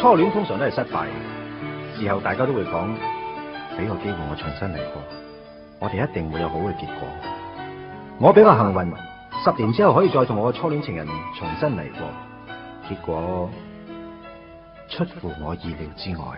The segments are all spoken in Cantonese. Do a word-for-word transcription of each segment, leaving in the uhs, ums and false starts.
初戀通常都係失敗嘅，事後大家都會講，俾個機會我重新嚟過，我哋一定會有好嘅結果。我比較幸運，十年之後可以再同我嘅初戀情人重新嚟過，結果出乎我意料之外。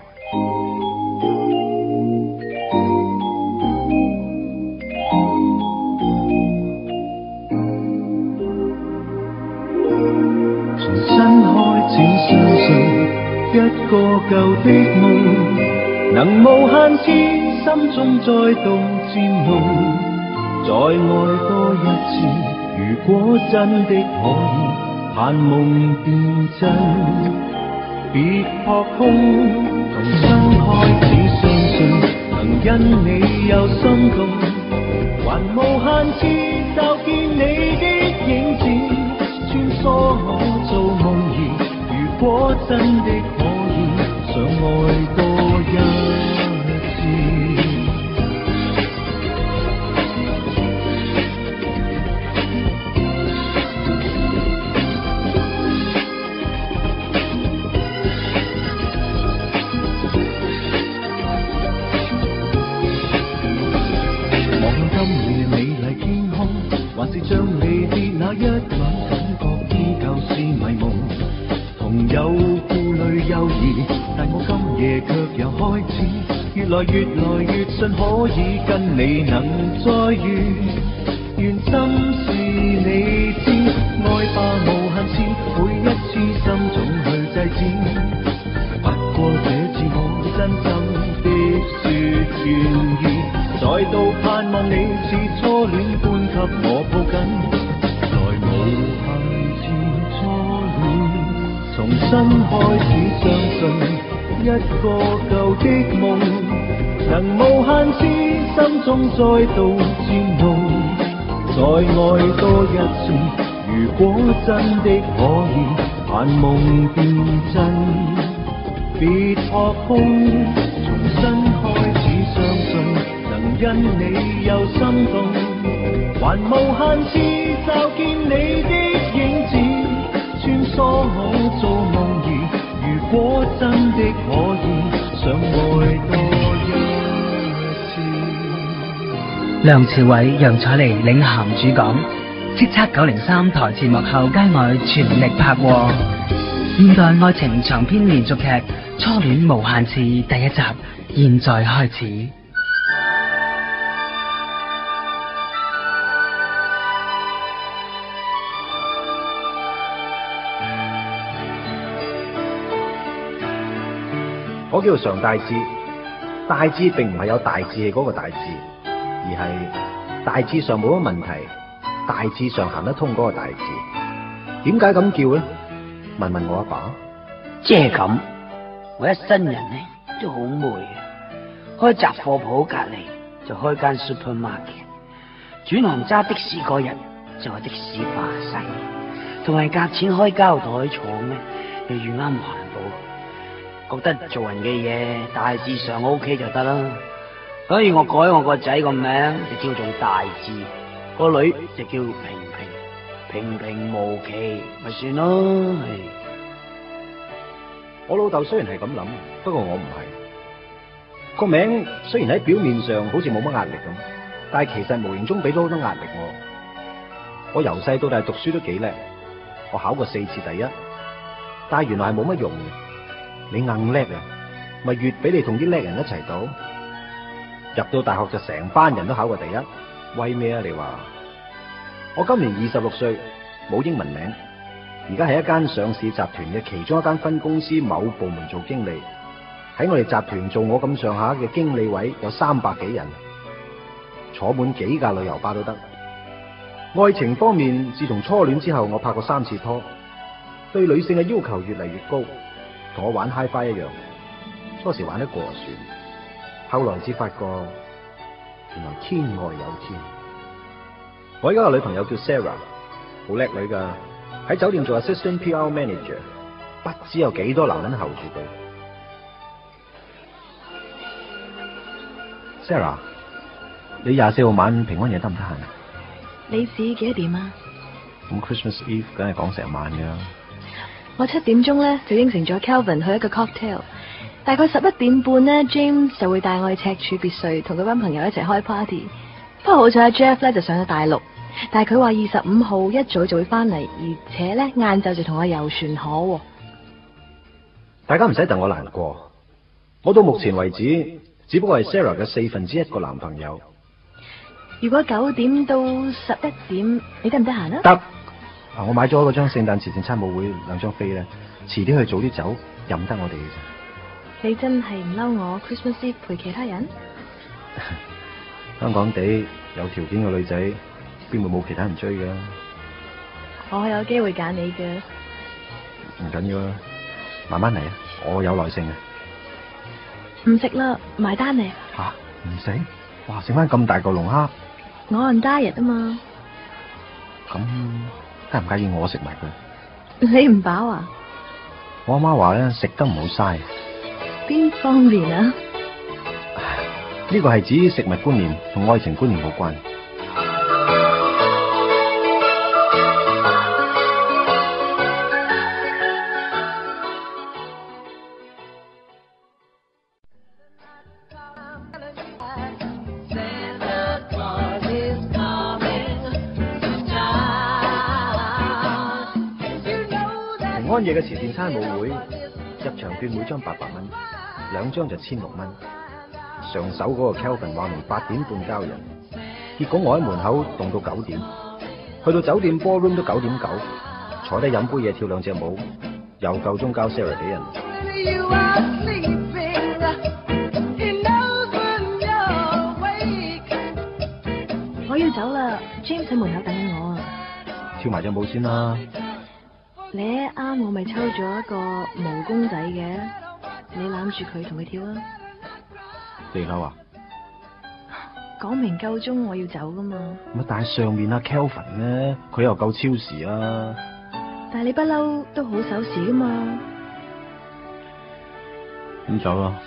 重新開始相信一個舊的夢，能無限次心中再度漸濃，再愛多一次。如果真的可以，盼夢變真，別撲空。重新開始相信，能因你有心動，還無限次就見你的影子。穿梭我做夢兒，如果真的可以，想愛多一次。望今夜美麗天空，還是像離別那一晚。同有顧慮猶豫，但我今夜卻又開始越來越來越信可以跟你能再遇，願心是你知，愛吧無限次，每一次心總去制止，不過這次我真心的說願意，再度盼望你似初戀般給我抱緊，來無限次初戀。重新開始相信一個舊的夢，能無限次心中再度漸濃，再愛多一次。如果真的可以，盼夢變真，別撲空。重新開始相信，能因你有心動，還無限次就見你的影子。穿梭我做夢兒，如果真的可以，想愛多一次。 梁朝偉、楊采妮領銜主講，叱咤九零三台前幕後街外全力拍和現代愛情長篇連續劇《初戀無限次》第一集，現在開始。 我叫做常大志，大志並唔係有大志氣嗰個大志，而係大致上冇乜問題，大致上行得通嗰個大志。點解咁叫咧？問問我阿爸。 即係咁，我一生人咧都好霉嘅，開雜貨鋪隔籬就開間 supermarket， 轉行揸的士嗰日就係的士巴西，同埋夾錢開膠袋廠咧又遇啱環保，覺得做人嘅嘢大致上 OK 就得啦，所以我改我個仔個名就叫做大志，個女就叫平平，平平無奇咪算咯。 我老豆雖然係咁諗，不過我唔係。個名雖然喺表面上好似冇乜壓力咁，但係其實無形中俾咗好多壓力我。我由細到大讀書都幾叻，我考過四次第一，但係原來係冇乜用嘅。你硬叻啊，咪越俾你同啲叻人一齊賭。入到大學就成班人都考過第一，為咩啊？你話？我今年二十六歲，冇英文名，而家係一間上市集團嘅其中一間分公司某部門做經理。喺我哋集團做我咁上下嘅經理位有三百幾人，坐滿幾架旅遊巴都得。愛情方面，自從初戀之後，我拍過三次拖，對女性嘅要求越嚟越高，同我玩 hi-fi 一樣。初時玩得過就算，後來至發覺原來天外有天。我而家個女朋友叫 Sarah， 好叻女噶，喺酒店做 assistant P R manager， 不知有幾多男人候住佢。Sarah， 你廿四號晚平安夜得唔得閒？ 你指幾多點啊？ 咁 Christmas Eve 梗係講成晚噶。 我七點鐘咧就應承咗 Kelvin 去一個 cocktail， 大概十一點半咧 James 就會帶我去赤柱別墅同佢班朋友一齊開 party。不過好彩阿 Jeff 咧就上咗大陸，但係佢話二十五號一早就會翻嚟，而且咧晏晝就同我遊船河。 大家唔使戥我難過，我到目前為止只不過係 Sarah 嘅四分之一個男朋友。 如果九點到十一點，你得唔得閒啊？ 得。啊！我買咗嗰張聖誕慈善餐舞會兩張飛咧，遲啲去早啲走，任得我哋嘅啫。 你真係唔嬲我 Christmas Eve 陪其他人？ 香港地有條件嘅女仔，邊會冇其他人追嘅？ 我係有機會揀你嘅。 唔緊要啊，慢慢嚟啊，我有耐性嘅。 唔食啦，埋單嚟。 吓？唔食？哇！剩翻咁大個龍蝦。 我按 diet 啊嘛。 咁介唔介意我食埋佢？ 你唔飽啊？ 我阿媽話咧，食得唔好嘥。 邊方面啊？ 呢個係指食物觀念同愛情觀念冇關。平安夜嘅慈善餐舞會，入場券每張八百蚊，兩張就千六蚊。上手嗰個 Kelvin 話明八點半交人，結果我喺門口凍到九點，去到酒店 ballroom 都九點九，坐低飲杯嘢跳兩隻舞，又夠鐘交 Sarah 俾人。 我要走啦 ，James 喺門口等緊我啊！ 跳埋隻舞先啦。 你啱我咪抽咗一個毛公仔嘅，你攬住佢同佢跳啊！ 地口啊？ 講明夠鐘我要走噶嘛。 咁但係上面阿 Kelvin 咧，佢又夠超時啊。 但係你不嬲都好守時噶嘛。 咁走啦。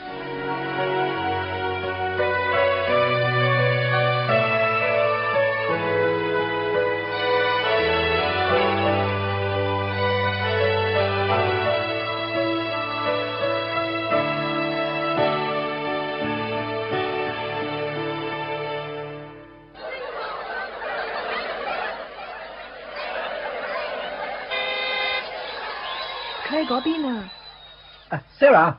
佢喺嗰邊啊！ 啊 ，Sarah。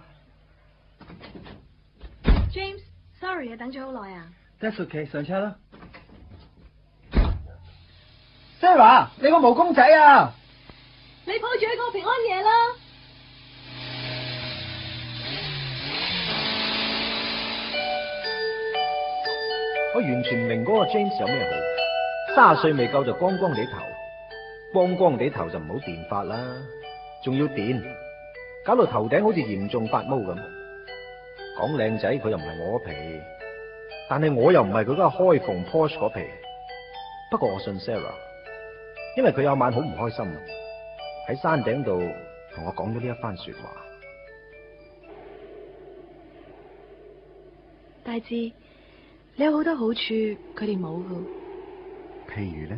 James，sorry 啊，等咗好耐啊。 That's okay，上車啦。Sarah，你個毛公仔啊！ 你抱住佢過平安夜啦。 我完全唔明嗰個 James 有咩好，三十歲未夠就光光地頭，光光地頭就唔好電髮啦。仲要電，搞到頭頂好似嚴重發毛咁。講靚仔佢又唔係我皮，但係我又唔係佢嗰個開縫 Porsche 嗰皮。不過我信 Sarah， 因為佢有晚好唔開心，喺山頂度同我講咗呢一番說話。 大志，你有好多好處，佢哋冇噶。 譬如咧，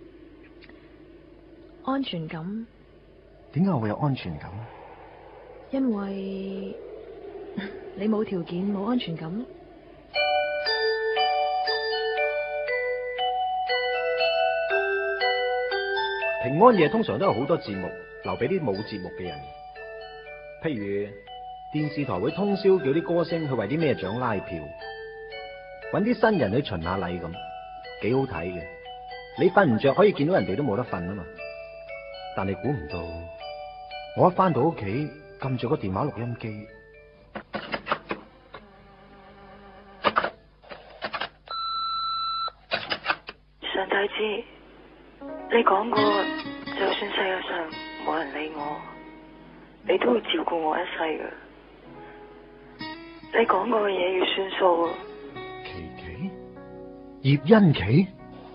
安全感。 點解我會有安全感？ 因為你冇條件冇安全感咯。 平安夜通常都有好多節目留俾啲冇節目嘅人，譬如電視台會通宵叫啲歌星去為啲咩獎拉票，搵啲新人去巡下禮咁，幾好睇嘅。你瞓唔着可以見到人哋都冇得瞓啊嘛。但係估唔到，我一翻到屋企，撳住個電話錄音機， 上帝知，你講過，就算世界上冇人理我，你都會照顧我一世噶。你講過嘅嘢要算數。 琪琪，葉欣琪，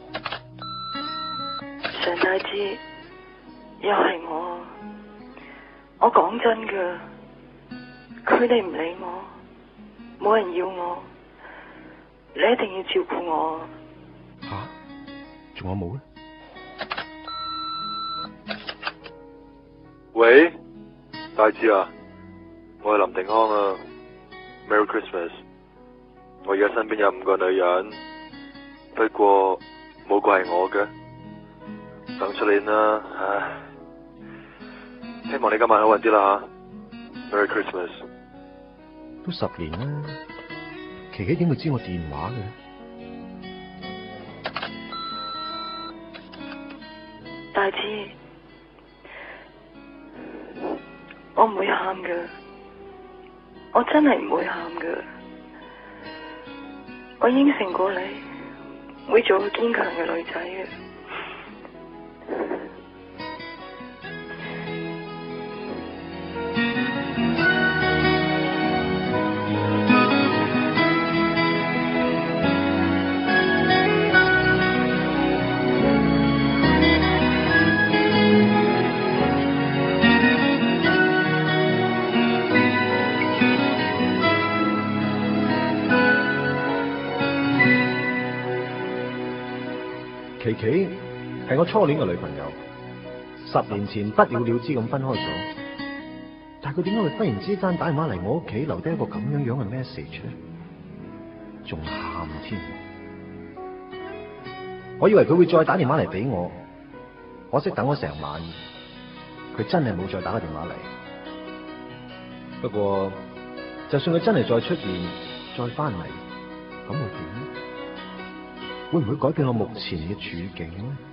上帝知，又係我。我講真噶，佢哋唔理我，冇人要我，你一定要照顧我。 吓、啊，仲有冇咧？ 喂， 大志啊，我係林定康啊 ，Merry Christmas。我而家身邊有五個女人，不過冇個係我嘅，等出年啦，唉。希望你今晚好運啲啦吓 ，Merry Christmas。 都十年啦，琪琪點會知我電話嘅？ 大志，我唔會喊㗎，我真係唔會喊㗎。我應承過你，會做個堅強嘅女仔嘅。 琪琪係我初戀嘅女朋友，十年前不了了之咁分開咗，但係佢點解會忽然之間打電話嚟我屋企，留低一個咁樣樣嘅 message 咧？仲喊添！我以為佢會再打電話嚟俾我，可惜等咗成晚，佢真係冇再打個電話嚟。不過，就算佢真係再出現，再翻嚟，咁會點？會唔會改變我目前嘅處境呢？